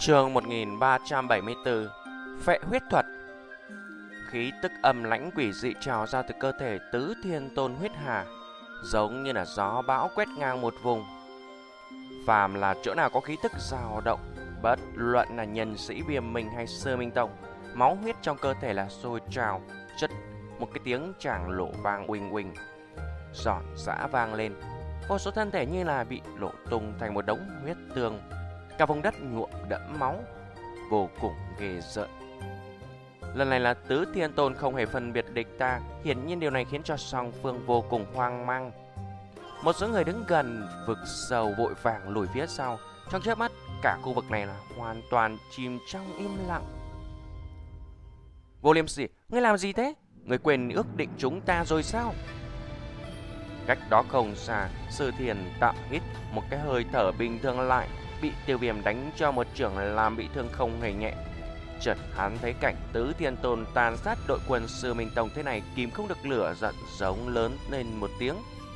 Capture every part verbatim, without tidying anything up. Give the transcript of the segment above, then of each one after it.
Chương một nghìn ba trăm bảy mươi tư. Phệ huyết thuật. Khí tức âm lãnh quỷ dị trào ra từ cơ thể Tứ Thiên Tôn Huyết Hà, giống như là gió bão quét ngang một vùng. Phàm là chỗ nào có khí tức dao động, bất luận là nhân sĩ Viêm Minh hay Sư Minh Tông, máu huyết trong cơ thể là sôi trào, chất một cái tiếng tràng lộ vang uỳnh uỳnh, giòn giã vang lên. Vô số thân thể như là bị lộ tung thành một đống huyết tương, cả vùng đất nhuộm đẫm máu, vô cùng ghê rợn. Lần này là Tứ Thiên Tôn không hề phân biệt địch ta, hiển nhiên điều này khiến cho song phương vô cùng hoang mang. Một số người đứng gần vực sâu vội vàng lùi phía sau, trong chớp mắt cả khu vực này là hoàn toàn chìm trong im lặng. Vô Liêm Sỉ, ngươi làm gì thế? Ngươi quên ước định chúng ta rồi sao? Cách đó không xa, Sư Thiền tạm hít một cái hơi thở bình thường lại, bị Tiêu Viêm đánh cho một chưởng làm bị thương không hề nhẹ. Chợt hắn thấy cảnh Tứ Thiên Tôn tàn sát đội quân Sư Minh Tông thế này, kìm không được lửa giận, giống lớn lên một tiếng.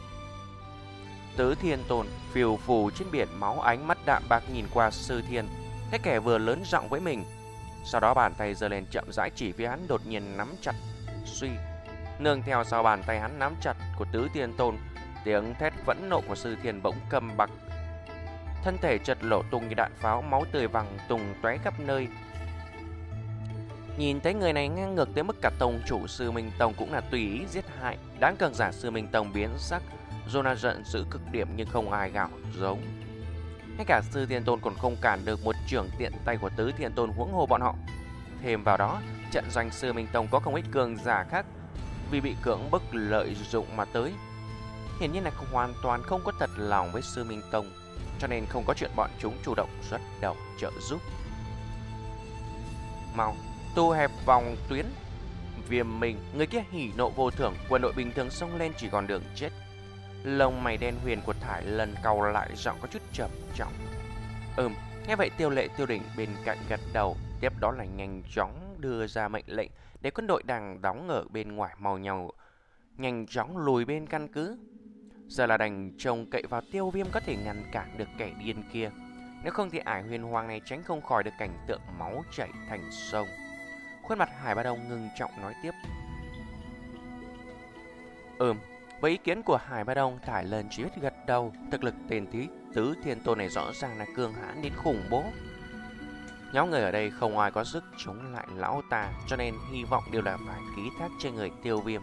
Tứ Thiên Tôn phiêu phù trên biển máu, ánh mắt đạm bạc nhìn qua Sư Thiên, thấy kẻ vừa lớn giọng với mình. Sau đó bàn tay giơ lên chậm rãi chỉ phía hắn, đột nhiên nắm chặt. Suy, nương theo sau bàn tay hắn nắm chặt của Tứ Thiên Tôn, tiếng thét phẫn nộ của Sư Thiên bỗng cầm bặt. Thân thể chợt lộ tung như đạn pháo, máu tươi văng tung tóe khắp nơi. Nhìn thấy người này ngang ngược tới mức cả tông chủ Sư Minh Tông cũng là tùy ý giết hại, đám cường giả Sư Minh Tông biến sắc, Jonah giận dữ cực điểm nhưng không ai gào giống. Ngay cả Sư Thiên Tôn còn không cản được một chưởng tiện tay của Tứ Thiên Tôn, huống hồ bọn họ. Thêm vào đó, trận doanh Sư Minh Tông có không ít cường giả khác vì bị cưỡng bức lợi dụng mà tới. Hiển nhiên là hoàn toàn không có thật lòng với Sư Minh Tông, cho nên không có chuyện bọn chúng chủ động xuất đầu trợ giúp. Mau tu hẹp vòng tuyến. Viêm Minh, người kia hỉ nộ vô thưởng, quân đội bình thường xông lên chỉ còn đường chết. Lông mày đen huyền của Thải lần cau lại, giọng có chút trầm trọng. Ừm, nghe vậy Tiêu Lệ Tiêu Đỉnh bên cạnh gật đầu, tiếp đó là nhanh chóng đưa ra mệnh lệnh để quân đội đang đóng ở bên ngoài mau nhau nhanh chóng lùi bên căn cứ. Giờ là đành trông cậy vào Tiêu Viêm có thể ngăn cản được kẻ điên kia, nếu không thì ải huyền hoàng này tránh không khỏi được cảnh tượng máu chảy thành sông. Khuôn mặt Hải Ba Đông ngưng trọng nói tiếp. Ừm, với ý kiến của Hải Ba Đông, Thải Lần chỉ biết gật đầu. Thực lực tên tí Tứ Thiên Tôn này rõ ràng là cường hãn đến khủng bố. Nhóm người ở đây không ai có sức chống lại lão ta, cho nên hy vọng đều là phải ký thác trên người Tiêu Viêm.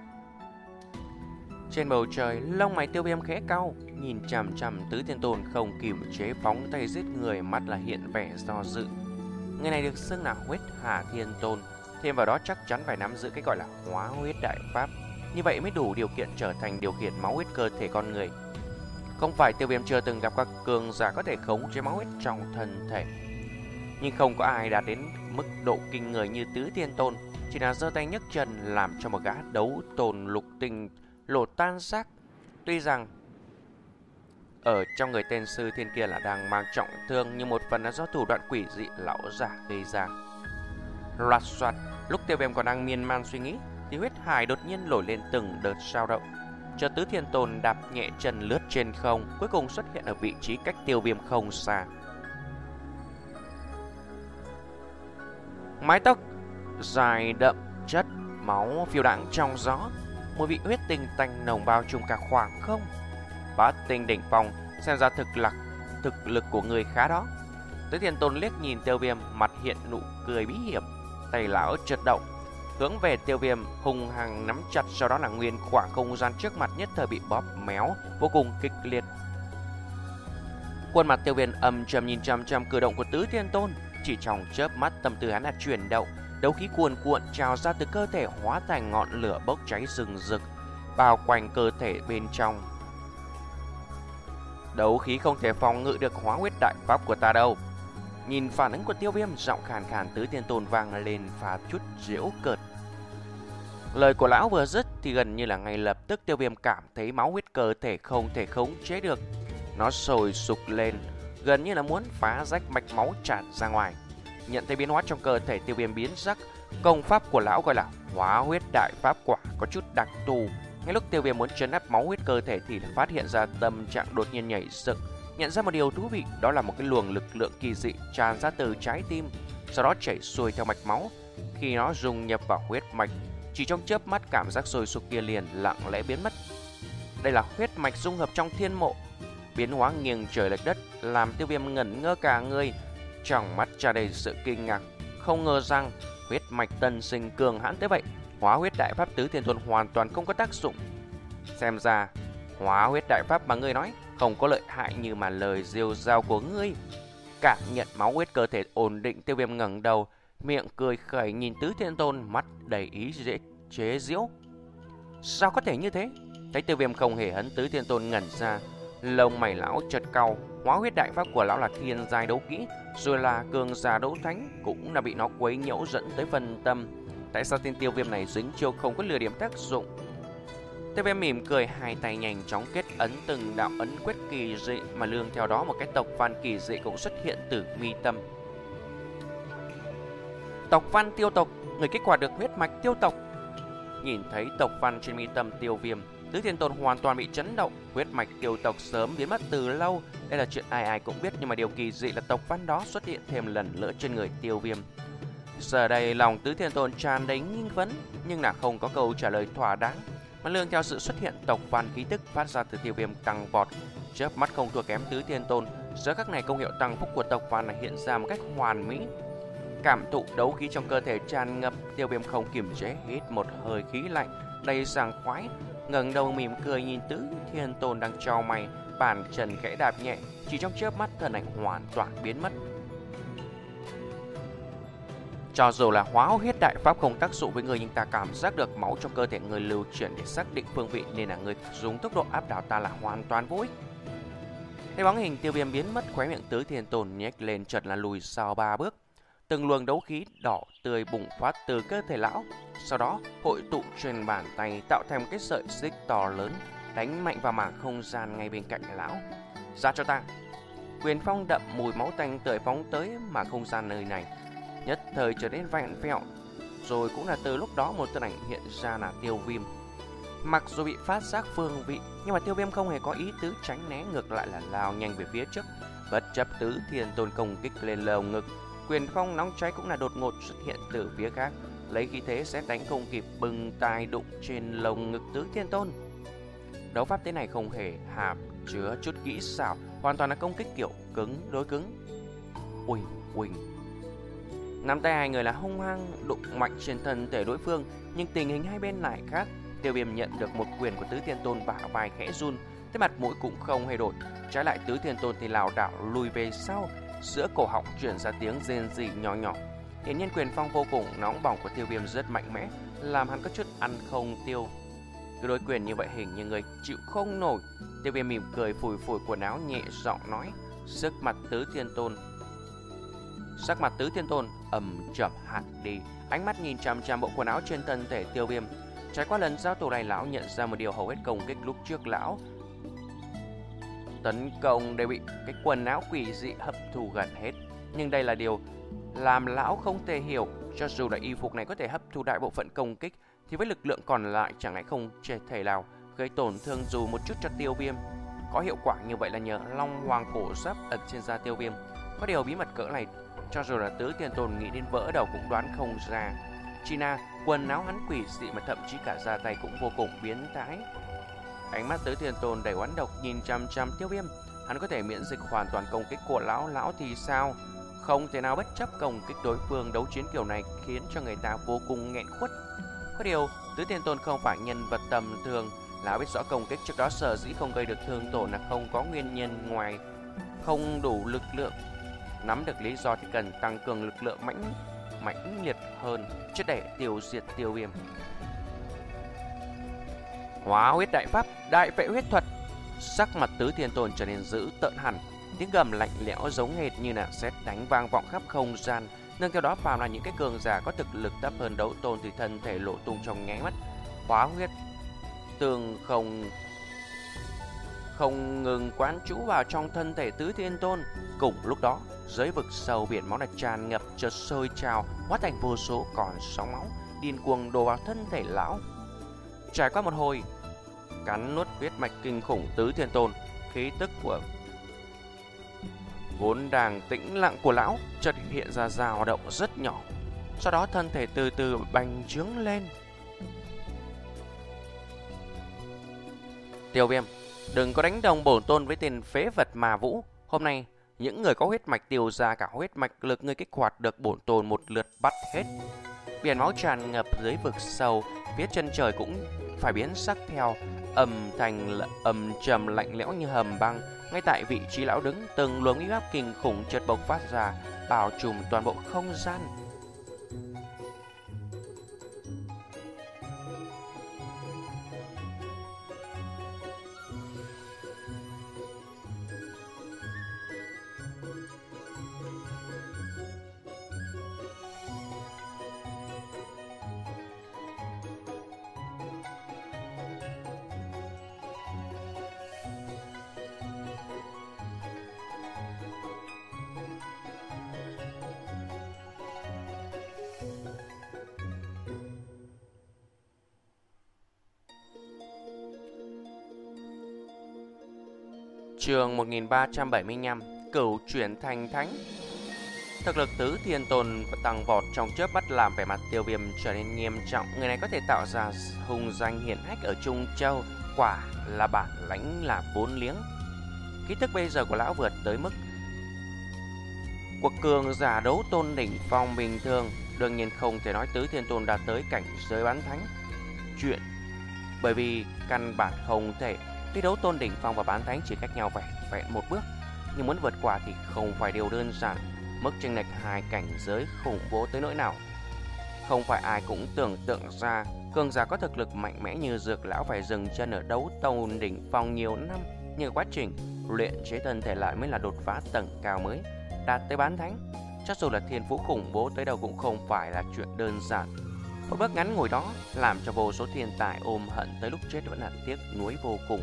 Trên bầu trời, lông mày Tiêu Viêm khẽ cau, nhìn chằm chằm Tứ Thiên Tôn không kiềm chế phóng tay giết người, mắt là hiện vẻ do dự. Người này được xưng là Huyết Hà Thiên Tôn, thêm vào đó chắc chắn phải nắm giữ cái gọi là hóa huyết đại pháp, như vậy mới đủ điều kiện trở thành điều khiển máu huyết cơ thể con người. Không phải Tiêu Viêm chưa từng gặp các cường giả có thể khống chế máu huyết trong thân thể, nhưng không có ai đạt đến mức độ kinh người như Tứ Thiên Tôn, chỉ là giơ tay nhấc chân làm cho một gã đấu tồn lục tinh lộ tan xác. Tuy rằng ở trong người tên Sư Thiên kia là đang mang trọng thương, nhưng một phần là do thủ đoạn quỷ dị lão giả gây ra. Loạt soạt, lúc Tiêu Viêm còn đang miên man suy nghĩ thì huyết hải đột nhiên nổi lên từng đợt sao động. Chợt Tứ Thiên Tôn đạp nhẹ chân lướt trên không, cuối cùng xuất hiện ở vị trí cách Tiêu Viêm không xa. Mái tóc dài đậm chất máu phiêu đãng trong gió, mùi vị huyết tinh tanh nồng bao trùm cả khoảng không. Bát tinh đỉnh phong, xem ra thực lực thực lực của người khá đó. Tứ Thiên Tôn liếc nhìn Tiêu Viêm, mặt hiện nụ cười bí hiểm, tay lão chợt động, hướng về Tiêu Viêm hung hăng nắm chặt, sau đó là nguyên khoảng không gian trước mặt nhất thời bị bóp méo vô cùng kịch liệt. Khuôn mặt Tiêu Viêm âm trầm nhìn chằm chằm cử động của Tứ Thiên Tôn, chỉ trong chớp mắt tâm tư hắn là chuyển động, đấu khí cuồn cuộn trào ra từ cơ thể hóa thành ngọn lửa bốc cháy rừng rực, bao quanh cơ thể bên trong. Đấu khí không thể phòng ngự được hóa huyết đại pháp của ta đâu. Nhìn phản ứng của Tiêu Viêm, giọng khàn khàn Tứ Thiên Tôn vang lên pha chút giễu cợt. Lời của lão vừa dứt thì gần như là ngay lập tức Tiêu Viêm cảm thấy máu huyết cơ thể không thể khống chế được, nó sôi sục lên, gần như là muốn phá rách mạch máu tràn ra ngoài. Nhận thấy biến hóa trong cơ thể, Tiêu Viêm biến sắc. Công pháp của lão gọi là hóa huyết đại pháp quả, có chút đặc thù. Ngay lúc Tiêu Viêm muốn trấn áp máu huyết cơ thể thì phát hiện ra tâm trạng đột nhiên nhảy dựng, nhận ra một điều thú vị, đó là một cái luồng lực lượng kỳ dị tràn ra từ trái tim, sau đó chảy xuôi theo mạch máu. Khi nó dung nhập vào huyết mạch, chỉ trong chớp mắt cảm giác sôi sục kia liền lặng lẽ biến mất. Đây là huyết mạch dung hợp trong thiên mộ, biến hóa nghiêng trời lệch đất, làm Tiêu Viêm ngẩn ngơ cả người, trong mắt tràn đầy sự kinh ngạc. Không ngờ rằng huyết mạch tân sinh cường hãn tới vậy, hóa huyết đại pháp Tứ Thiên Tôn hoàn toàn không có tác dụng. Xem ra hóa huyết đại pháp mà ngươi nói không có lợi hại như mà lời rêu rao của ngươi. Cảm nhận máu huyết cơ thể ổn định, Tiêu Viêm ngẩng đầu, miệng cười khẩy nhìn Tứ Thiên Tôn, mắt đầy ý dễ chế giễu. Sao có thể như thế? Thấy Tiêu Viêm không hề hấn, Tứ Thiên Tôn ngẩn ra, lông mày lão chợt cau. Hóa huyết đại pháp của lão là thiên giai đấu kỹ, rồi là cường giả đấu thánh, cũng là bị nó quấy nhiễu dẫn tới phân tâm. Tại sao tên Tiêu Viêm này dính chiêu không có lừa điểm tác dụng? Tiêu Viêm mỉm cười, hai tay nhanh chóng kết ấn từng đạo ấn quyết kỳ dị, mà lương theo đó một cái tộc văn kỳ dị cũng xuất hiện từ mi tâm. Tộc văn tiêu tộc, người kích hoạt được huyết mạch tiêu tộc. Nhìn thấy tộc văn trên mi tâm Tiêu Viêm, Tứ Thiên Tôn hoàn toàn bị chấn động. Huyết mạch tiêu tộc sớm biến mất từ lâu, đây là chuyện ai ai cũng biết, nhưng mà điều kỳ dị là tộc văn đó xuất hiện thêm lần nữa trên người Tiêu Viêm. Giờ đây lòng Tứ Thiên Tôn tràn đầy nghi vấn, nhưng là không có câu trả lời thỏa đáng. Mà lương theo sự xuất hiện tộc văn, khí tức phát ra từ Tiêu Viêm tăng vọt, chớp mắt không thua kém Tứ Thiên Tôn. Giờ các này công hiệu tăng phúc của tộc văn này hiện ra một cách hoàn mỹ. Cảm thụ đấu khí trong cơ thể tràn ngập, Tiêu Viêm không kiềm chế hít một hơi khí lạnh đầy sảng khoái, ngẩng đầu mỉm cười nhìn Tứ Thiên Tôn đang chau mày, bàn chân khẽ đạp nhẹ, chỉ trong chớp mắt thân ảnh hoàn toàn biến mất. Cho dù là hóa huyết đại pháp không tác dụng với người, nhưng ta cảm giác được máu trong cơ thể người lưu chuyển để xác định phương vị, nên là người dùng tốc độ áp đảo ta là hoàn toàn vô ích. Thấy bóng hình Tiêu Viêm biến mất, khóe miệng Tứ Thiên Tôn nhếch lên, chợt là lùi sau ba bước. Từng luồng đấu khí đỏ tươi bùng phát từ cơ thể lão, sau đó hội tụ trên bàn tay tạo thành một cái sợi xích to lớn, đánh mạnh vào mảng không gian ngay bên cạnh lão. Ra cho ta! Quyền phong đậm mùi máu tanh tưởi phóng tới, mà không gian nơi này nhất thời trở nên vẹn vẹo. Rồi cũng là từ lúc đó một thân ảnh hiện ra là Tiêu Viêm. Mặc dù bị phát giác phương vị, nhưng mà Tiêu Viêm không hề có ý tứ tránh né, ngược lại là lao nhanh về phía trước, bất chấp Tứ Thiên Tôn công kích lên lồng ngực. Quyền phong nóng cháy cũng là đột ngột xuất hiện từ phía khác, lấy khí thế sét đánh không kịp bừng tai đụng trên lồng ngực Tứ Thiên Tôn. Đấu pháp thế này không hề hàm chứa chút kỹ xảo, hoàn toàn là công kích kiểu cứng đối cứng. Uỳnh uỳnh, nắm tay hai người là hung hăng đụng mạnh trên thân thể đối phương, nhưng tình hình hai bên lại khác. Tiêu Viêm nhận được một quyền của Tứ Thiên Tôn, bả vai khẽ run, thế mặt mũi cũng không hề đổi. Trái lại Tứ Thiên Tôn thì lảo đảo lùi về sau, giữa cổ họng truyền ra tiếng rên rỉ nhỏ nhỏ. Hiển nhiên quyền phong vô cùng nóng bỏng của Tiêu Viêm rất mạnh mẽ, làm hắn có chút ăn không tiêu. Cứ đối quyền như vậy hình như người chịu không nổi. Tiêu Viêm mỉm cười phủi phủi quần áo, nhẹ giọng nói. Sức mặt Tứ Thiên Tôn Sắc mặt Tứ Thiên Tôn ầm chậm hẳn đi, ánh mắt nhìn chằm chằm bộ quần áo trên thân thể Tiêu Viêm. Trải qua lần giao thủ này, lão nhận ra một điều, hầu hết công kích lúc trước lão tấn công đều bị cái quần áo quỷ dị hấp thu gần hết. Nhưng đây là điều làm lão không thể hiểu, cho dù là y phục này có thể hấp thu đại bộ phận công kích, thì với lực lượng còn lại chẳng lẽ không thể nào gây tổn thương dù một chút cho Tiêu Viêm. Có hiệu quả như vậy là nhờ Long Hoàng cổ giáp ẩn trên da Tiêu Viêm. Có điều bí mật cỡ này, cho dù là Tứ Thiên Tôn nghĩ đến vỡ đầu cũng đoán không ra. Chỉ là quần áo hắn quỷ dị mà thậm chí cả da tay cũng vô cùng biến thái. Ánh mắt Tứ Thiên Tôn đầy oán độc nhìn chằm chằm Tiêu Viêm. Hắn có thể miễn dịch hoàn toàn công kích của lão, lão thì sao? Không thể nào bất chấp công kích đối phương. Đấu chiến kiểu này khiến cho người ta vô cùng nghẹn khuất. Có điều Tứ Thiên Tôn không phải nhân vật tầm thường. Lão biết rõ công kích trước đó sở dĩ không gây được thương tổn là không có nguyên nhân ngoài không đủ lực lượng. Nắm được lý do thì cần tăng cường lực lượng mãnh mãnh liệt hơn, chứ để tiêu diệt Tiêu Viêm. Hóa huyết đại pháp, đại phệ huyết thuật. Sắc mặt Tứ Thiên Tôn trở nên dữ tợn hẳn, tiếng gầm lạnh lẽo giống hệt như là sét đánh vang vọng khắp không gian. Nương theo đó, phàm là những cái cường giả có thực lực thấp hơn đấu tôn thì thân thể lộ tung trong nháy mắt. Hóa huyết tường không không ngừng quán trú vào trong thân thể Tứ Thiên Tôn. Cùng lúc đó, dưới vực sâu biển máu đã tràn ngập, chợt sôi trào, hóa thành vô số con sóng máu điên cuồng đổ vào thân thể lão. Trải qua một hồi cắn nuốt huyết mạch kinh khủng, Tứ Thiên Tôn khí tức của vốn đang tĩnh lặng của lão chợt hiện ra dao động rất nhỏ. Sau đó thân thể từ từ bành trướng lên. Tiêu Viêm, đừng có đánh đồng bổn tôn với tên phế vật Ma Vũ. Hôm nay, những người có huyết mạch tiêu ra cả huyết mạch lực ngươi kích hoạt được bổn tôn một lượt bắt hết. Biển máu tràn ngập dưới vực sâu, phía chân trời cũng phải biến sắc theo, âm thanh âm trầm lạnh lẽo như hầm băng. Ngay tại vị trí lão đứng, từng luồng uy áp kinh khủng chợt bộc phát ra, bao trùm toàn bộ không gian. Chương một nghìn ba trăm bảy mươi lăm, Cửu chuyển thành thánh. Thực lực tứ thiên tôn tăng vọt trong chớp mắt làm vẻ mặt Tiêu Viêm trở nên nghiêm trọng. Người này có thể tạo ra hùng danh hiển hách ở Trung Châu, quả là bản lãnh là vốn liếng. Ký thức bây giờ của lão vượt tới mức cuộc cường giả đấu tôn đỉnh phong bình thường, đương nhiên không thể nói tứ thiên tôn đã tới cảnh giới bán thánh. Chuyện bởi vì căn bản không thể. Tuy đấu tôn đỉnh phong và bán thánh chỉ cách nhau vẹn vẹn một bước, nhưng muốn vượt qua thì không phải điều đơn giản. Mức chênh lệch hai cảnh giới khủng bố tới nỗi nào không phải ai cũng tưởng tượng ra. Cường giả có thực lực mạnh mẽ như Dược lão phải dừng chân ở đấu tôn đỉnh phong nhiều năm, nhưng quá trình luyện chế thân thể lại mới là đột phá tầng cao mới, đạt tới bán thánh. Chắc dù là thiên phú khủng bố tới đâu cũng không phải là chuyện đơn giản. Một bước ngắn ngủi đó làm cho vô số thiên tài ôm hận tới lúc chết vẫn là tiếc nuối vô cùng.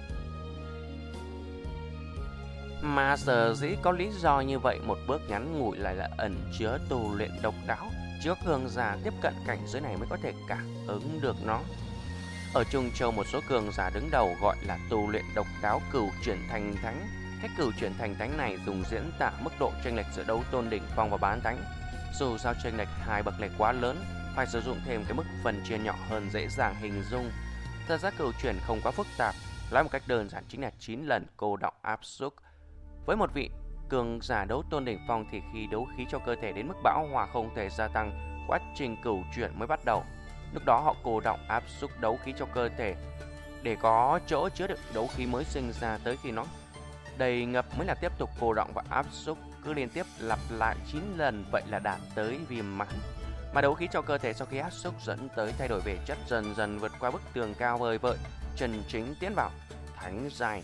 Mà sở dĩ có lý do như vậy, một bước ngắn ngủi lại là ẩn chứa tu luyện độc đáo. Chỉ có cường giả tiếp cận cảnh giới này mới có thể cảm ứng được nó. Ở Trung Châu, một số cường giả đứng đầu gọi là tu luyện độc đáo cửu chuyển thành thánh. Cách cửu chuyển thành thánh này dùng diễn tả mức độ chênh lệch giữa đấu tôn đỉnh phong và bán thánh. Dù sao chênh lệch hai bậc này quá lớn, phải sử dụng thêm cái mức phần chia nhỏ hơn dễ dàng hình dung. Thật ra cửu chuyển không quá phức tạp, nói một cách đơn giản chính là chín lần cô đọng áp xúc. Với một vị cường giả đấu tôn đỉnh phong thì khi đấu khí cho cơ thể đến mức bão hòa không thể gia tăng, quá trình cửu chuyển mới bắt đầu. Lúc đó họ cô đọng áp xúc đấu khí cho cơ thể để có chỗ chứa đựng đấu khí mới sinh ra, tới khi nó đầy ngập mới là tiếp tục cô đọng và áp xúc, cứ liên tiếp lặp lại chín lần, vậy là đạt tới viên mãn. Mà đấu khí cho cơ thể sau khi áp xúc dẫn tới thay đổi về chất, dần dần vượt qua bức tường cao vời vợi, chân chính tiến vào thánh giai.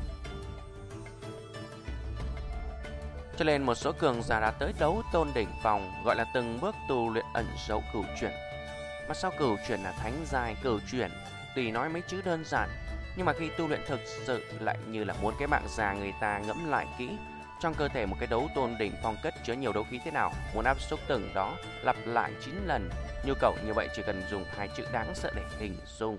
Cho nên một số cường giả đã tới đấu tôn đỉnh phong gọi là từng bước tu luyện ẩn giấu cửu chuyển. Mà sau cửu chuyển là thánh giai. Cửu chuyển tùy nói mấy chữ đơn giản, nhưng mà khi tu luyện thực sự lại như là muốn cái mạng già. Người ta ngẫm lại kỹ, trong cơ thể một cái đấu tôn đỉnh phong cất chứa nhiều đấu khí thế nào, muốn áp xúc từng đó lặp lại chín lần, nhu cầu như vậy chỉ cần dùng hai chữ đáng sợ để hình dung.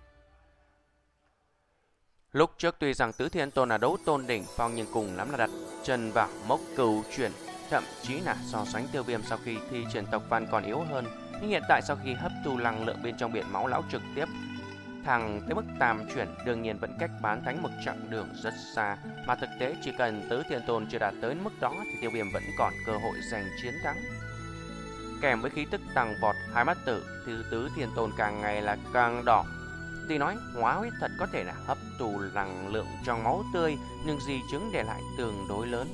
Lúc trước tuy rằng tứ thiên tôn là đấu tôn đỉnh phong, nhưng cùng lắm là đặt chân vào mốc cửu chuyển, thậm chí là so sánh Tiêu Viêm sau khi thi triển tộc văn còn yếu hơn. Nhưng hiện tại sau khi hấp thu năng lượng bên trong biển máu, lão trực tiếp thẳng tới mức tam chuyển, đương nhiên vẫn cách bán thánh một chặng đường rất xa. Mà thực tế chỉ cần tứ thiên tôn chưa đạt tới mức đó thì Tiêu Viêm vẫn còn cơ hội giành chiến thắng. Kèm với khí tức tăng vọt, hai mắt tử thứ tứ thiên tôn càng ngày là càng đỏ. Tuy nói hóa huyết thật có thể là hấp thụ năng lượng trong máu tươi, nhưng di chứng để lại tương đối lớn.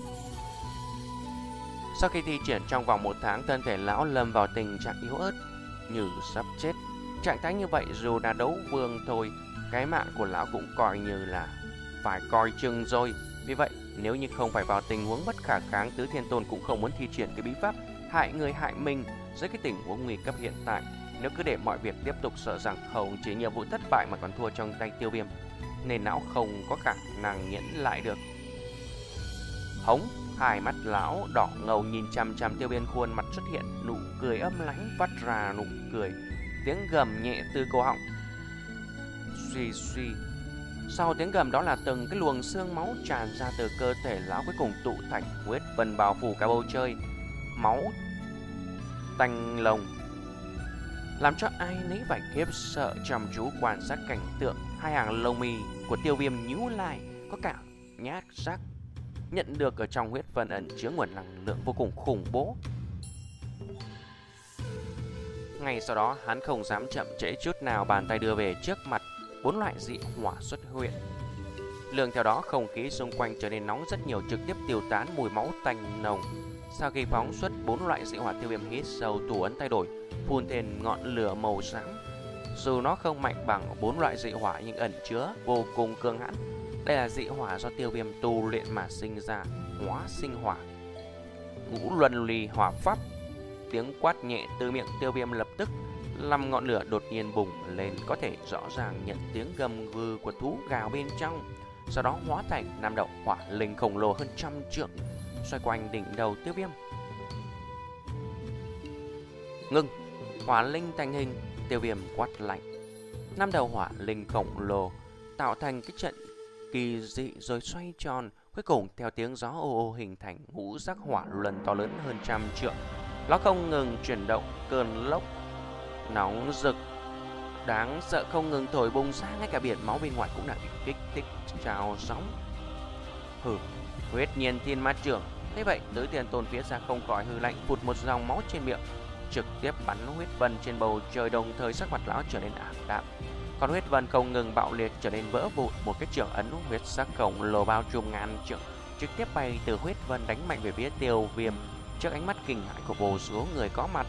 Sau khi thi triển trong vòng một tháng, thân thể lão lâm vào tình trạng yếu ớt như sắp chết. Trạng thái như vậy dù là đấu vương thôi, cái mạng của lão cũng coi như là phải coi chừng rồi. Vì vậy nếu như không phải vào tình huống bất khả kháng, tứ thiên tôn cũng không muốn thi triển cái bí pháp hại người hại mình dưới cái tình huống nguy cấp hiện tại. Nếu cứ để mọi việc tiếp tục, sợ rằng không chỉ nhiệm vụ thất bại mà còn thua trong tay Tiêu Viêm, nên lão không có khả năng nhẫn lại được. Hống, hai mắt lão đỏ ngầu nhìn chằm chằm Tiêu Viêm, khuôn mặt xuất hiện nụ cười âm lãnh, phát ra nụ cười, tiếng gầm nhẹ từ cổ họng. Suy suy, Sau tiếng gầm đó là từng cái luồng xương máu tràn ra từ cơ thể lão, cuối cùng tụ thành huyết vân bao phủ cả bầu trời. Máu tanh lồng làm cho ai nấy phải khiếp sợ chăm chú quan sát cảnh tượng. Hai hàng lông mi của Tiêu Viêm nhíu lại, có cảm nhát giác nhận được ở trong huyết vân ẩn chứa nguồn năng lượng vô cùng khủng bố. Ngay sau đó hắn không dám chậm trễ chút nào, bàn tay đưa về trước mặt, bốn loại dị hỏa xuất hiện. Lương theo đó không khí xung quanh trở nên nóng rất nhiều, trực tiếp tiêu tán mùi máu tanh nồng. Sau khi phóng xuất bốn loại dị hỏa, Tiêu Viêm hít sâu, thủ ấn thay đổi, phun thêm ngọn lửa màu xám. Dù nó không mạnh bằng bốn loại dị hỏa nhưng ẩn chứa vô cùng cường hãn. Đây là dị hỏa do Tiêu Viêm tu luyện mà sinh ra, hóa sinh hỏa, ngũ luân ly hỏa pháp. Tiếng quát nhẹ từ miệng Tiêu Viêm lập tức năm ngọn lửa đột nhiên bùng lên, có thể rõ ràng nhận tiếng gầm gừ của thú gào bên trong. Sau đó hóa thành năm đầu hỏa linh khổng lồ hơn trăm trượng xoay quanh đỉnh đầu Tiêu Viêm. Ngưng! Hỏa linh thành hình. Tiêu Viêm quát lạnh. Năm đầu hỏa linh khổng lồ tạo thành cái trận kỳ dị rồi xoay tròn, cuối cùng theo tiếng gió ô ô hình thành ngũ sắc hỏa luân to lớn hơn trăm trượng. Nó không ngừng chuyển động, cơn lốc nóng rực đáng sợ không ngừng thổi bùng ra, ngay cả biển máu bên ngoài cũng đã bị kích thích trào sóng. Hừ, huyết nhiên thiên ma trưởng. Thế vậy, Tứ Thiên Tôn phía xa không khỏi hừ lạnh, phụt một dòng máu trên miệng, trực tiếp bắn huyết vân trên bầu trời, đồng thời sắc mặt lão trở nên ảm đạm. Còn huyết vân không ngừng bạo liệt trở nên vỡ vụn, một cái trưởng ấn huyết sắc khổng lồ bao trùm ngàn trượng trực tiếp bay từ huyết vân đánh mạnh về phía Tiêu Viêm trước ánh mắt kinh hãi của vô số người có mặt.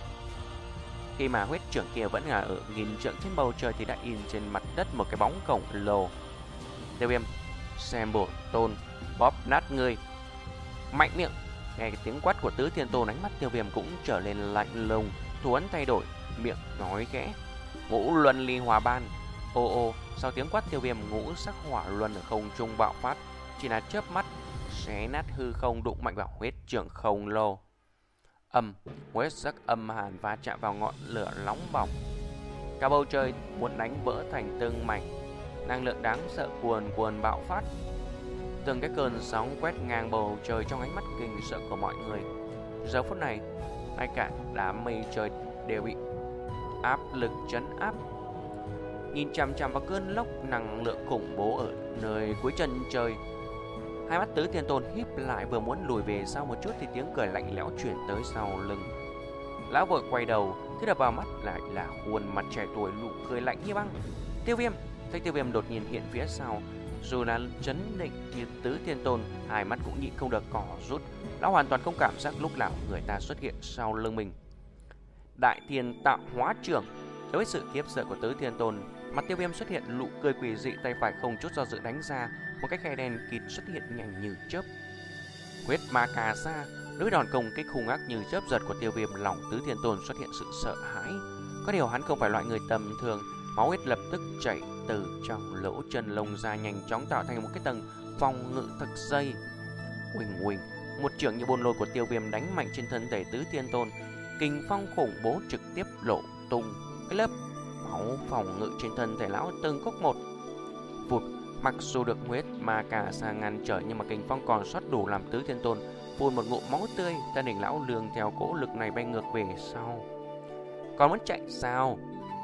Khi mà huyết trưởng kia vẫn là ở nghìn trượng trên bầu trời thì đã in trên mặt đất một cái bóng khổng lồ. Tiêu Viêm, xem bổn tôn bóp nát ngươi. Mạnh miệng! Nghe cái tiếng quát của Tứ Thiên Tôn, ánh mắt Tiêu Viêm cũng trở nên lạnh lùng, thủ ấn thay đổi, miệng nói khẽ. Ngũ luân ly hỏa ban. Ô ô, sau tiếng quát Tiêu Viêm, ngũ sắc hỏa luân ở không trung bạo phát, chỉ là chớp mắt xé nát hư không, đụng mạnh vào huyết trưởng khổng lồ. Âm, huyết sắc âm hàn va chạm vào ngọn lửa nóng bỏng, cả bầu trời muốn đánh vỡ thành từng mảnh. Năng lượng đáng sợ cuồn cuộn bạo phát, từng cái cơn sóng quét ngang bầu trời trong ánh mắt kinh sợ của mọi người. Giờ phút này, ngay cả đám mây trời đều bị áp lực trấn áp. Nhìn chằm chằm vào cơn lốc năng lượng khủng bố ở nơi cuối chân trời, hai mắt Tứ Thiên Tôn híp lại, vừa muốn lùi về sau một chút thì tiếng cười lạnh lẽo chuyển tới sau lưng. Lão vội quay đầu, thứ đập vào mắt lại là khuôn mặt trẻ tuổi nụ cười lạnh như băng. Tiêu Viêm! Thấy Tiêu Viêm đột nhiên hiện phía sau, dù là chấn định như Tứ Thiên Tôn, hai mắt cũng nhịn không được cỏ rút. Lão hoàn toàn không cảm giác lúc nào người ta xuất hiện sau lưng mình. Đại Thiên Tạo Hóa Trưởng. Đối với sự khiếp sợ của Tứ Thiên Tôn, mặt Tiêu Viêm xuất hiện nụ cười quỷ dị, tay phải không chút do dự đánh ra, một cái khe đen kịt xuất hiện nhanh như chớp. Huyết Ma Cà Sa. Đối với đòn công kích hung ác như chớp giật của Tiêu Viêm, lòng Tứ Thiên Tôn xuất hiện sự sợ hãi. Có điều hắn không phải loại người tầm thường, máu huyết lập tức chảy từ trong lỗ chân lông ra, nhanh chóng tạo thành một cái tầng phòng ngự thật dày. Huỳnh huỳnh, một chưởng như bồn lôi của Tiêu Viêm đánh mạnh trên thân thể Tứ Thiên Tôn, kình phong khủng bố trực tiếp lộ tung cái lớp máu phòng ngự trên thân thể lão từng khúc một. Vụt, mặc dù được huyết mà cả xa ngăn trở nhưng mà kình phong còn sót đủ làm Tứ Thiên Tôn phun một ngụm máu tươi, thân hình lão lường theo cỗ lực này bay ngược về sau. Còn muốn chạy sao?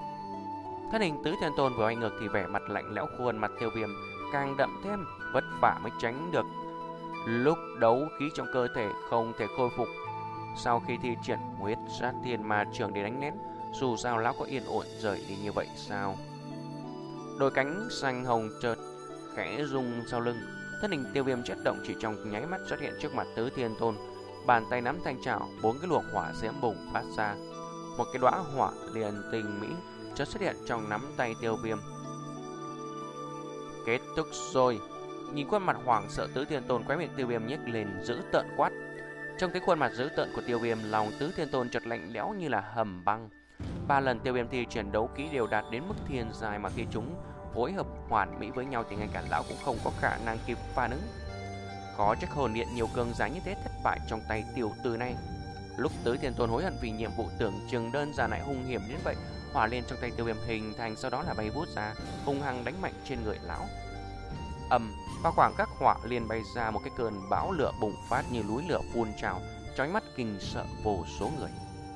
Thân hình Tứ Thiên Tôn vừa bay ngược thì vẻ mặt lạnh lẽo, khuôn mặt Tiêu Viêm càng đậm thêm, vất vả mới tránh được. Lúc đấu khí trong cơ thể không thể khôi phục. Sau khi thi triển huyết sát thiên ma trường để đánh nén, dù sao lão có yên ổn rời đi như vậy sao? Đôi cánh xanh hồng chợt khẽ rung sau lưng, thân hình Tiêu Viêm chớp động, chỉ trong nháy mắt xuất hiện trước mặt Tứ Thiên Tôn. Bàn tay nắm thanh trảo, bốn cái luồng hỏa diễm bùng phát ra, một cái đóa hỏa liền tình mỹ chợt xuất hiện trong nắm tay Tiêu Viêm. Kết thúc rồi. Nhìn khuôn mặt hoảng sợ Tứ Thiên Tôn, khóe miệng Tiêu Viêm nhếch lên dữ tợn quát. Trong cái khuôn mặt dữ tợn của Tiêu Viêm, lòng Tứ Thiên Tôn chợt lạnh lẽo như là hầm băng. Ba lần Tiêu Viêm thi triển đấu kỹ đều đạt đến mức thiên giai, mà khi chúng phối hợp hoàn mỹ với nhau thì ngay cả lão cũng không có khả năng kịp phản ứng. Có chắc hồn điện nhiều cường giả như thế thất bại trong tay tiểu tử này. Lúc Tứ Thiên Tôn hối hận vì nhiệm vụ tưởng chừng đơn giản lại hung hiểm đến vậy, hỏa liên trong tay Tiêu Viêm hình thành, sau đó là bay vút ra hung hăng đánh mạnh trên người lão. Ầm, vào khoảng các hỏa liền bay ra một cái cơn bão lửa bùng phát như núi lửa phun trào, chói mắt kinh sợ vô số người.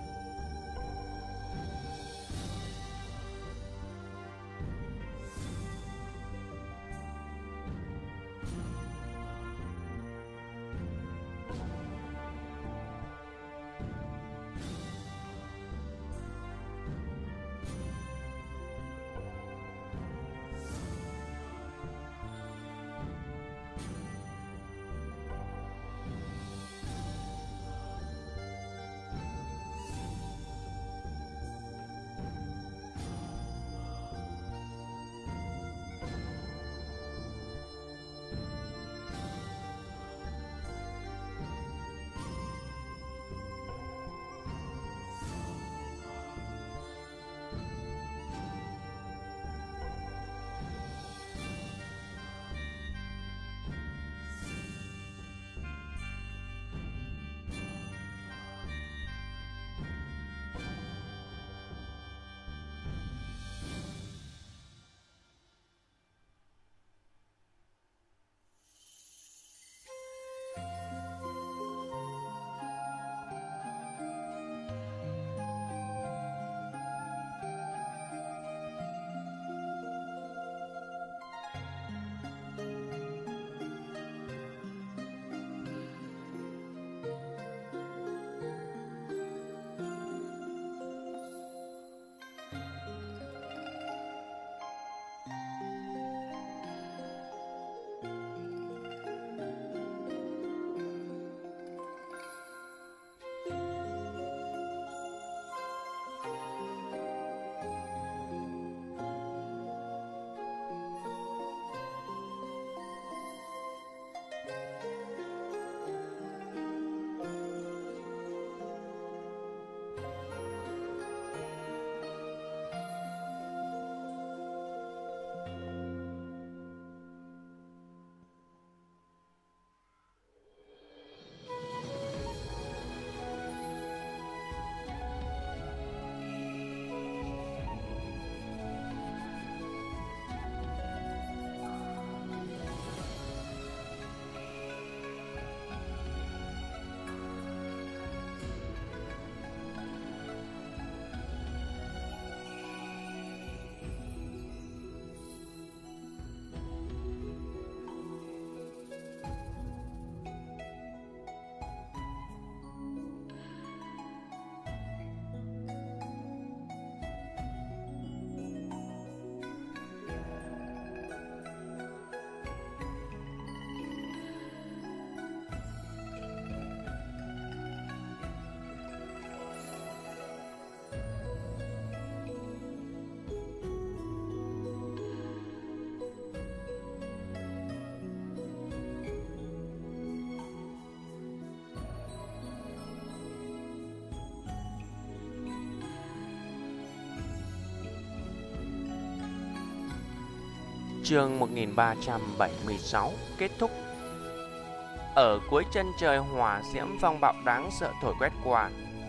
Chương một nghìn ba trăm bảy mươi sáu kết thúc. Ở cuối chân trời, hỏa diễm phong bạo đáng sợ thổi quét qua.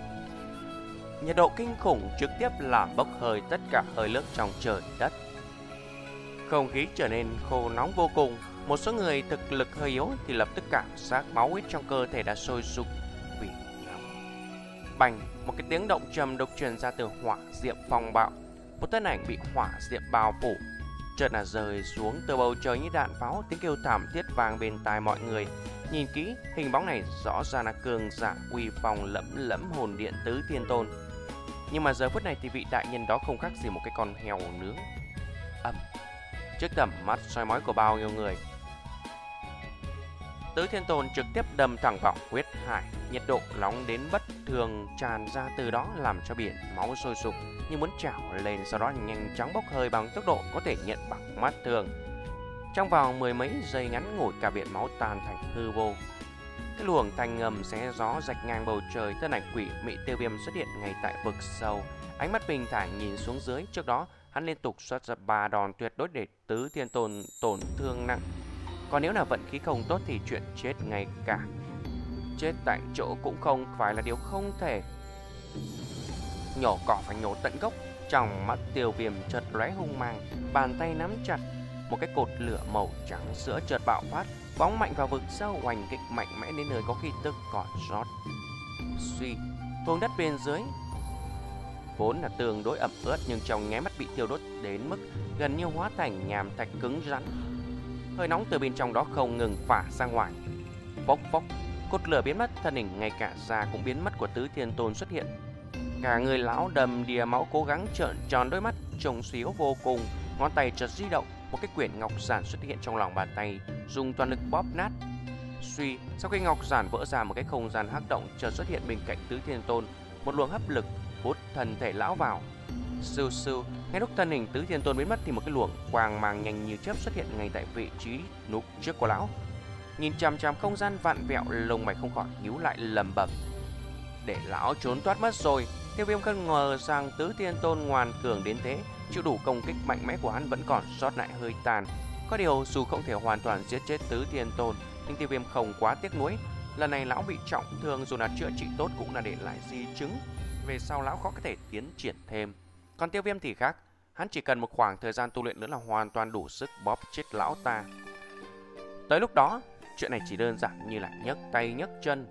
Nhiệt độ kinh khủng trực tiếp làm bốc hơi tất cả hơi nước trong trời đất. Không khí trở nên khô nóng vô cùng. Một số người thực lực hơi yếu thì lập tức cảm giác máu huyết trong cơ thể đã sôi sục vì nóng. Bành, một cái tiếng động trầm đục truyền ra từ hỏa diễm phong bạo. Một thân ảnh bị hỏa diễm bao phủ, chợt là rơi xuống từ bầu trời như đạn pháo, tiếng kêu thảm thiết vang bên tai mọi người. Nhìn kỹ, hình bóng này rõ ràng là cường giả uy phong lẫm lẫm hồn điện tứ thiên tôn. Nhưng mà giờ phút này thì vị đại nhân đó không khác gì một cái con heo nướng. Ầm, trước tầm mắt soi mói của bao nhiêu người, tứ thiên tôn trực tiếp đâm thẳng vào huyết hải. Nhiệt độ nóng đến bất thường tràn ra từ đó, làm cho biển máu sôi sục như muốn trào lên, sau đó nhanh chóng bốc hơi bằng tốc độ có thể nhận bằng mắt thường. Trong vòng mười mấy giây ngắn ngủi, cả biển máu tan thành hư vô. Cái luồng thanh ngầm xé gió rạch ngang bầu trời, thân ảnh quỷ mị Tiêu Viêm xuất hiện ngay tại vực sâu. Ánh mắt bình thản nhìn xuống dưới. Trước đó hắn liên tục xuất ra ba đòn tuyệt đối để tứ thiên tôn tổn thương nặng. Còn nếu là vận khí không tốt thì chuyện chết ngay cả chết tại chỗ cũng không phải là điều không thể. Nhổ cỏ phải nhổ tận gốc. Trong mắt Tiêu Viêm chợt lóe hung mang, bàn tay nắm chặt, một cái cột lửa màu trắng sữa chợt bạo phát, phóng mạnh vào vực sâu, oanh kích mạnh mẽ đến nơi có khi tức còn sót. Suy, vùng đất bên dưới vốn là tương đối ẩm ướt nhưng trong nháy mắt bị thiêu đốt đến mức gần như hóa thành nhàm thạch cứng rắn. Hơi nóng từ bên trong đó không ngừng phả ra ngoài. Phốc phốc, cột lửa biến mất, thân hình ngay cả da cũng biến mất của Tứ Thiên Tôn xuất hiện. Cả người lão đầm đìa máu cố gắng trợn tròn đôi mắt, trông xíu vô cùng. Ngón tay chợt di động, một cái quyển ngọc giản xuất hiện trong lòng bàn tay, dùng toàn lực bóp nát. Suy, sau khi ngọc giản vỡ ra, một cái không gian hắc động chợt xuất hiện bên cạnh Tứ Thiên Tôn, một luồng hấp lực hút thân thể lão vào. Sưu sưu, ngay lúc thân hình Tứ Thiên Tôn biến mất thì một cái luồng quang mang nhanh như chớp xuất hiện ngay tại vị trí núp trước của lão. Nhìn chằm chằm không gian vặn vẹo, lông mày không khỏi nhíu lại lẩm bẩm: để lão trốn thoát mất rồi. Tiêu Viêm không ngờ rằng Tứ Thiên Tôn ngoan cường đến thế, chịu đủ công kích mạnh mẽ của hắn vẫn còn sót lại hơi tàn. Có điều dù không thể hoàn toàn giết chết Tứ Thiên Tôn, nhưng Tiêu Viêm không quá tiếc nuối. Lần này lão bị trọng thương, dù là chữa trị tốt cũng là để lại di chứng, về sau lão khó có thể tiến triển thêm. Còn Tiêu Viêm thì khác, hắn chỉ cần một khoảng thời gian tu luyện nữa là hoàn toàn đủ sức bóp chết lão ta. Tới lúc đó, chuyện này chỉ đơn giản như là nhấc tay nhấc chân.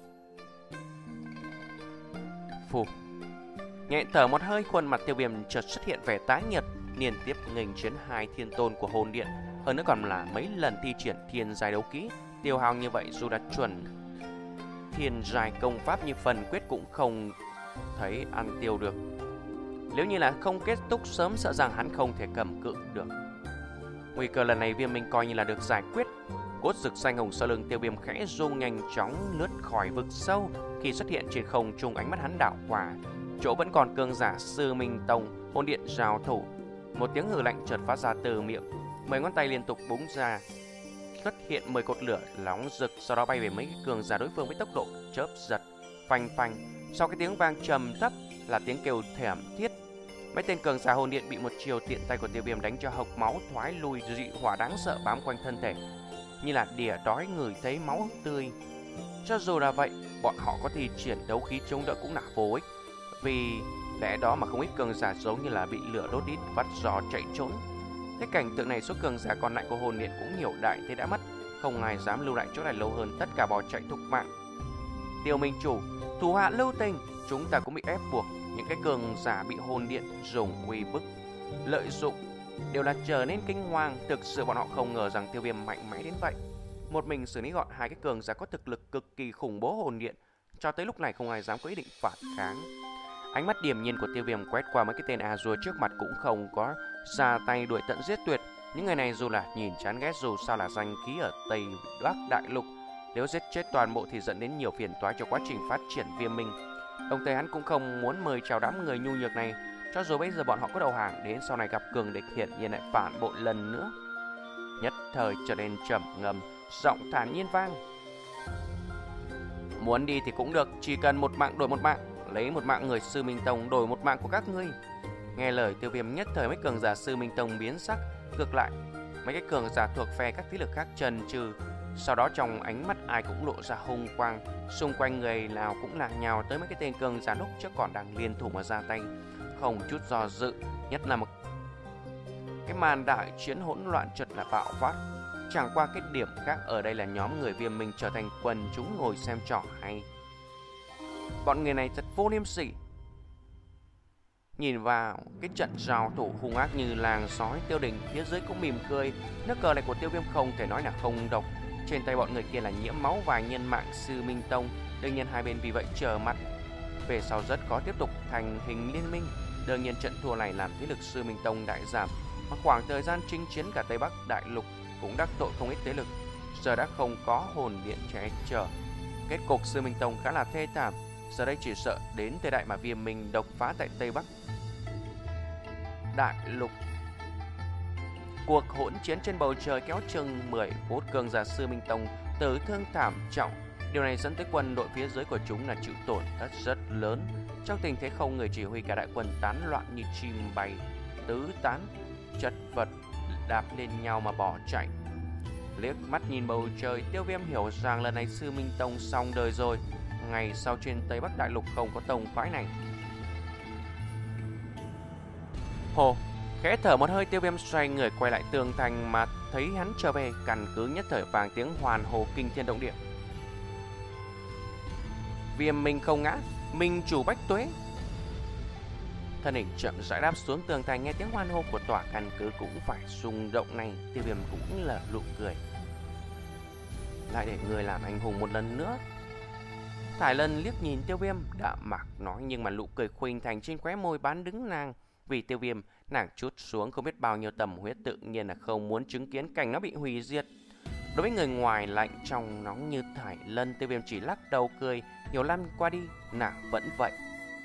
Phù, nhẹ thở một hơi, khuôn mặt Tiêu Viêm chợt xuất hiện vẻ tái nhợt, liên tiếp nghênh chiến hai thiên tôn của hồn điện, hơn nữa còn là mấy lần thi triển thiên giai đấu kỹ, tiêu hao như vậy dù đã chuẩn thiên giai công pháp như phần quyết cũng không thấy ăn tiêu được. Nếu như là không kết thúc sớm, sợ rằng hắn không thể cầm cự được. Nguy cơ lần này Viêm Minh coi như là được giải quyết. Cốt rực xanh hồng sau lưng Tiêu Viêm khẽ rung, nhanh chóng lướt khỏi vực sâu. Khi xuất hiện trên không trung, ánh mắt hắn đảo qua chỗ vẫn còn cường giả Sư Minh Tông hồn điện giao thủ. Một tiếng hừ lạnh chợt phát ra từ miệng, mười ngón tay liên tục búng ra, xuất hiện mười cột lửa nóng rực, sau đó bay về mấy cường giả đối phương với tốc độ chớp giật. Phanh phanh, sau cái tiếng vang trầm thấp là tiếng kêu thảm thiết. Mấy tên cường giả hồn điện bị một chiều tiện tay của Tiêu Viêm đánh cho hộc máu thoái lui, dị hỏa đáng sợ bám quanh thân thể, như là đỉa đói ngửi thấy máu tươi. Cho dù là vậy, bọn họ có thi triển đấu khí chống đỡ cũng là vô ích, vì lẽ đó mà không ít cường giả giống như là bị lửa đốt đít vắt gió chạy trốn. Thế cảnh tượng này, số cường giả còn lại của hồn điện cũng hiểu đại thế đã mất, không ai dám lưu lại chỗ này lâu hơn, tất cả bỏ chạy thục mạng. Tiêu Minh chủ, thủ hạ lưu tình, chúng ta cũng bị ép buộc. Những cái cường giả bị hồn điện dùng uy bức lợi dụng đều là trở nên kinh hoàng. Thực sự bọn họ không ngờ rằng Tiêu Viêm mạnh mẽ đến vậy, một mình xử lý gọn hai cái cường giả có thực lực cực kỳ khủng bố hồn điện. Cho tới lúc này không ai dám có ý định phản kháng. Ánh mắt điềm nhiên của Tiêu Viêm quét qua mấy cái tên Azure trước mặt, cũng không có ra tay đuổi tận giết tuyệt. Những người này dù là nhìn chán ghét, dù sao là danh khí ở Tây Bắc Đại Lục, nếu giết chết toàn bộ thì dẫn đến nhiều phiền toái cho quá trình phát triển Viêm Minh. Đồng thời hắn cũng không muốn mời chào đám người nhu nhược này, cho dù bây giờ bọn họ có đầu hàng, đến sau này gặp cường địch hiển nhiên lại phản bội lần nữa. Nhất thời trở nên trầm ngâm, giọng thản nhiên vang: muốn đi thì cũng được, chỉ cần một mạng đổi một mạng, lấy một mạng người Sư Minh Tông đổi một mạng của các ngươi. Nghe lời Tiêu Viêm, nhất thời mấy cường giả Sư Minh Tông biến sắc. Ngược lại, mấy cái cường giả thuộc phe các thế lực khác chần chừ, sau đó trong ánh mắt ai cũng lộ ra hung quang, xung quanh người nào cũng là nhào tới mấy cái tên cường giả lúc trước còn đang liên thủ mà ra tay, không chút do dự. Nhất là một cái màn đại chiến hỗn loạn chợt là bạo phát. Chẳng qua cái điểm khác ở đây là nhóm người Viêm Minh trở thành quần chúng ngồi xem trò hay. Bọn người này thật vô liêm sỉ. Nhìn vào cái trận giao thủ hung ác như làng sói, Tiêu Đình phía dưới cũng mỉm cười. Nước cờ này của Tiêu Viêm không thể nói là không độc. Trên tay bọn người kia là nhiễm máu vài nhân mạng Sư Minh Tông, đương nhiên hai bên vì vậy trở mặt. Về sau rất khó tiếp tục thành hình liên minh. Đương nhiên trận thua này làm thế lực Sư Minh Tông đại giảm, mà khoảng thời gian chinh chiến cả Tây Bắc Đại Lục cũng đắc tội không ít thế lực. Giờ đã không có hồn điện che chở, kết cục Sư Minh Tông khá là thê thảm. Giờ đây chỉ sợ đến thời đại mà Viêm Minh độc phá tại Tây Bắc Đại Lục. Cuộc hỗn chiến trên bầu trời kéo chừng mười phút, cường giả Sư Minh Tông tử thương thảm trọng. Điều này dẫn tới quân đội phía dưới của chúng là chịu tổn thất rất lớn. Trong tình thế không người chỉ huy, cả đại quân tán loạn như chim bay tứ tán, chật vật đạp lên nhau mà bỏ chạy. Liếc mắt nhìn bầu trời, Tiêu Viêm hiểu rằng lần này Sư Minh Tông xong đời rồi. Ngày sau trên Tây Bắc Đại Lục không có tông phái này. Hồ khẽ thở một hơi, Tiêu Viêm xoay người quay lại tường thành mà thấy hắn trở về, căn cứ nhất thời vang tiếng hoàn hô kinh thiên động địa. Viêm Minh không ngã, Minh chủ bách tuế. Thân hình chậm rãi đáp xuống tường thành, nghe tiếng hoan hô của tòa căn cứ cũng phải rung động này. Tiêu Viêm cũng là nụ cười. Lại để người làm anh hùng một lần nữa. Thải Lân liếc nhìn Tiêu Viêm, đạm mạc nói, nhưng mà nụ cười khuynh thành trên khóe môi bán đứng nàng. Vì Tiêu Viêm, nàng trút xuống không biết bao nhiêu tầm huyết, tự nhiên là không muốn chứng kiến cảnh nó bị hủy diệt. Đối với người ngoài lạnh trong nóng như Thải Lân, Tiêu Viêm chỉ lắc đầu cười. Nhiều năm qua đi, nàng vẫn vậy.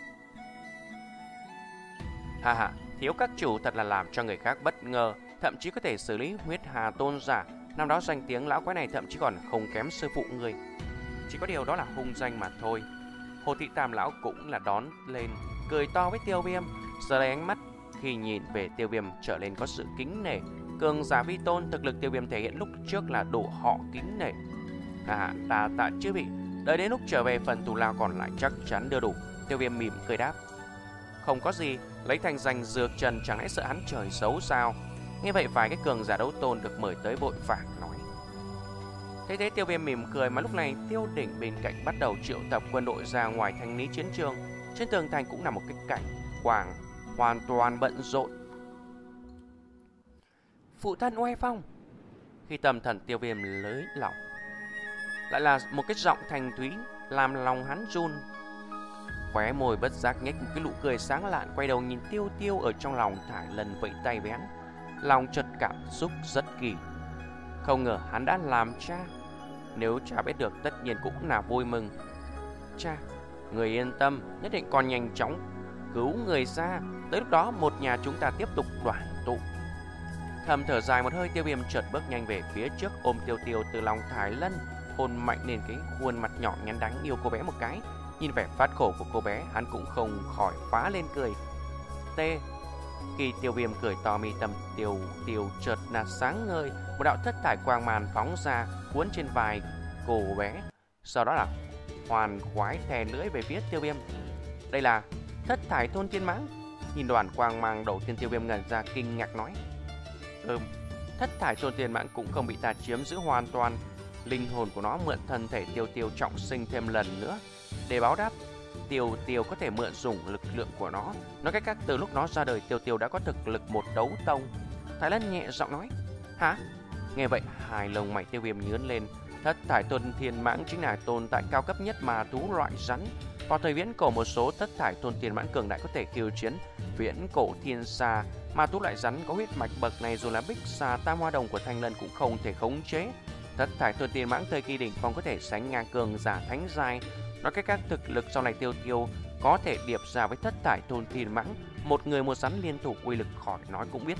Ha ha, thiếu các chủ thật là làm cho người khác bất ngờ, thậm chí có thể xử lý huyết hà tôn giả. Năm đó danh tiếng lão quái này thậm chí còn không kém sư phụ người. Chỉ có điều đó là hung danh mà thôi. Hồ Thị Tam lão cũng là đón lên, cười to với Tiêu Viêm. Giờ đây ánh mắt khi nhìn về Tiêu Viêm trở lên có sự kính nể. Cường giả vi tôn, thực lực Tiêu Viêm thể hiện lúc trước là đủ họ kính nể. À, ta tạ chưa bị. Đợi đến lúc trở về phần thù lao còn lại chắc chắn đưa đủ. Tiêu Viêm mỉm cười đáp. Không có gì, lấy thành danh dược trần chẳng lẽ sợ hắn trời xấu sao? Nghe vậy vài cái cường giả đấu tôn được mời tới vội vàng nói. Thế thế Tiêu Viêm mỉm cười, mà lúc này Tiêu Đỉnh bên cạnh bắt đầu triệu tập quân đội ra ngoài thanh lý chiến trường. Trên tường thành cũng là một cái cảnh quảng hoàn toàn bận rộn. Phụ thân oai phong. Khi tâm thần Tiêu Viêm lới lỏng, lại là một cái giọng thanh thúy làm lòng hắn run. Khóe môi bất giác nhếch một cái nụ cười sáng lạn, quay đầu nhìn Tiêu Tiêu ở trong lòng. Thải Lân vẫy tay với hắn, lòng chợt cảm xúc rất kỳ. Không ngờ hắn đã làm cha. Nếu cha biết được tất nhiên cũng là vui mừng. Cha, người yên tâm, nhất định còn nhanh chóng cứu người ra. Tới lúc đó một nhà chúng ta tiếp tục đoàn tụ. Thầm thở dài một hơi, Tiêu Viêm chợt bước nhanh về phía trước, ôm Tiêu Tiêu từ lòng Thải Lân, hôn mạnh lên cái khuôn mặt nhỏ nhắn đáng yêu cô bé một cái. Nhìn vẻ phát khổ của cô bé, hắn cũng không khỏi phá lên cười. T. Khi Tiêu Viêm cười to, mi tâm Tiêu Tiêu chợt là sáng ngời, một đạo thất thải quang màn phóng ra, cuốn trên vai cô bé. Sau đó là hoàn khoái thè lưỡi về phía Tiêu Viêm. Đây là thất thải thôn tiên mãng. Nhìn đoàn quang mang đầu tiên, Tiêu Viêm ngẩn ra kinh ngạc nói. Ừm, thất thải thôn tiên mãng cũng không bị ta chiếm giữ hoàn toàn. Linh hồn của nó mượn thân thể Tiêu Tiêu trọng sinh thêm lần nữa. Để báo đáp, Tiêu Tiêu có thể mượn dùng lực lượng của nó. Nói cách khác, từ lúc nó ra đời, Tiêu Tiêu đã có thực lực một đấu tông. Thái Lân nhẹ giọng nói. Hả? Nghe vậy, hai lông mày Tiêu Viêm nhướng lên. Thất thải thôn thiên mãng chính là tồn tại cao cấp nhất mà thú loại rắn. Vào thời viễn cổ, một số thất thải thôn thiên mãng cường đại có thể khiêu chiến viễn cổ thiên xa. Mà thú loại rắn có huyết mạch bậc này, dù là bích xà tam hoa đồng của Thanh Lân cũng không thể khống chế. Thất thải thôn thiên mãng thời kỳ đỉnh phong có thể sánh ngang cường giả thánh giai. Nói cách khác, thực lực sau này Tiêu Tiêu có thể điệp ra với thất thải thôn thiên mãng. Một người một rắn liên thủ, uy lực khỏi nói cũng biết.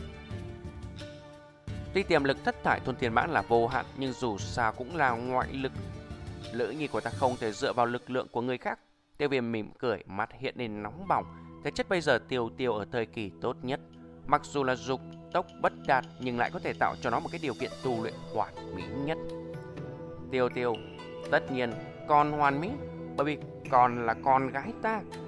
Tuy tiềm lực thất thải thôn thiên mãng là vô hạn, nhưng dù sao cũng là ngoại lực. Lỡ như của ta không thể dựa vào lực lượng của người khác. Tiêu Viêm mỉm cười, mắt hiện lên nóng bỏng. Thể chất bây giờ Tiêu Tiêu ở thời kỳ tốt nhất. Mặc dù là dục tốc bất đạt, nhưng lại có thể tạo cho nó một cái điều kiện tu luyện hoàn mỹ nhất. Tiêu Tiêu tất nhiên còn hoàn mỹ, bởi vì còn là con gái ta.